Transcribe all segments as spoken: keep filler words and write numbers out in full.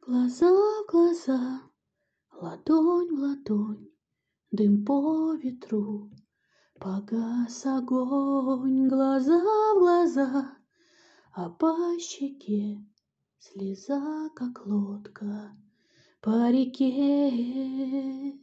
Глаза в глаза, ладонь в ладонь, дым по ветру, погас огонь. Глаза в глаза, а по щеке слеза, как лодка по реке.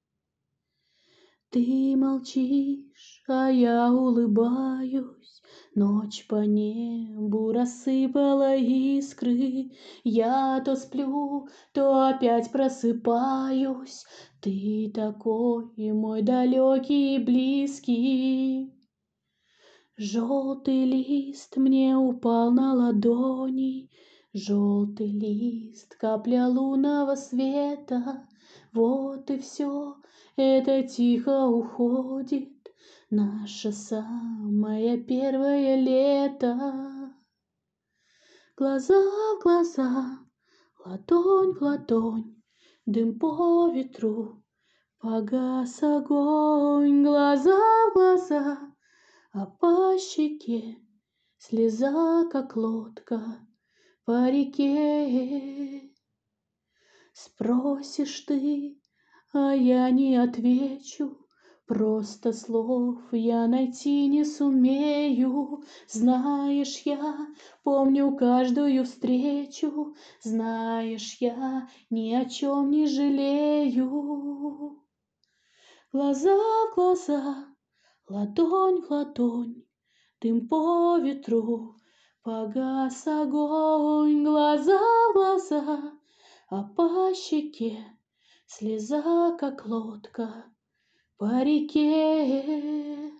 Ты молчишь, а я улыбаюсь. Ночь по небу рассыпала искры. Я то сплю, то опять просыпаюсь. Ты такой мой далекий и близкий. Желтый лист мне упал на ладони, желтый лист, капля лунного света. Вот и все, это тихо уходит, наше самое первое лето. Глаза в глаза, ладонь в ладонь, дым по ветру, погас огонь. Глаза в глаза, а по щеке слеза, как лодка по реке. Спросишь ты, а я не отвечу, просто слов я найти не сумею. Знаешь, я помню каждую встречу, знаешь, я ни о чем не жалею. Глаза в глаза, ладонь в ладонь, дым по ветру, погас огонь. Глаза в глаза, а по щеке слеза, как лодка по реке.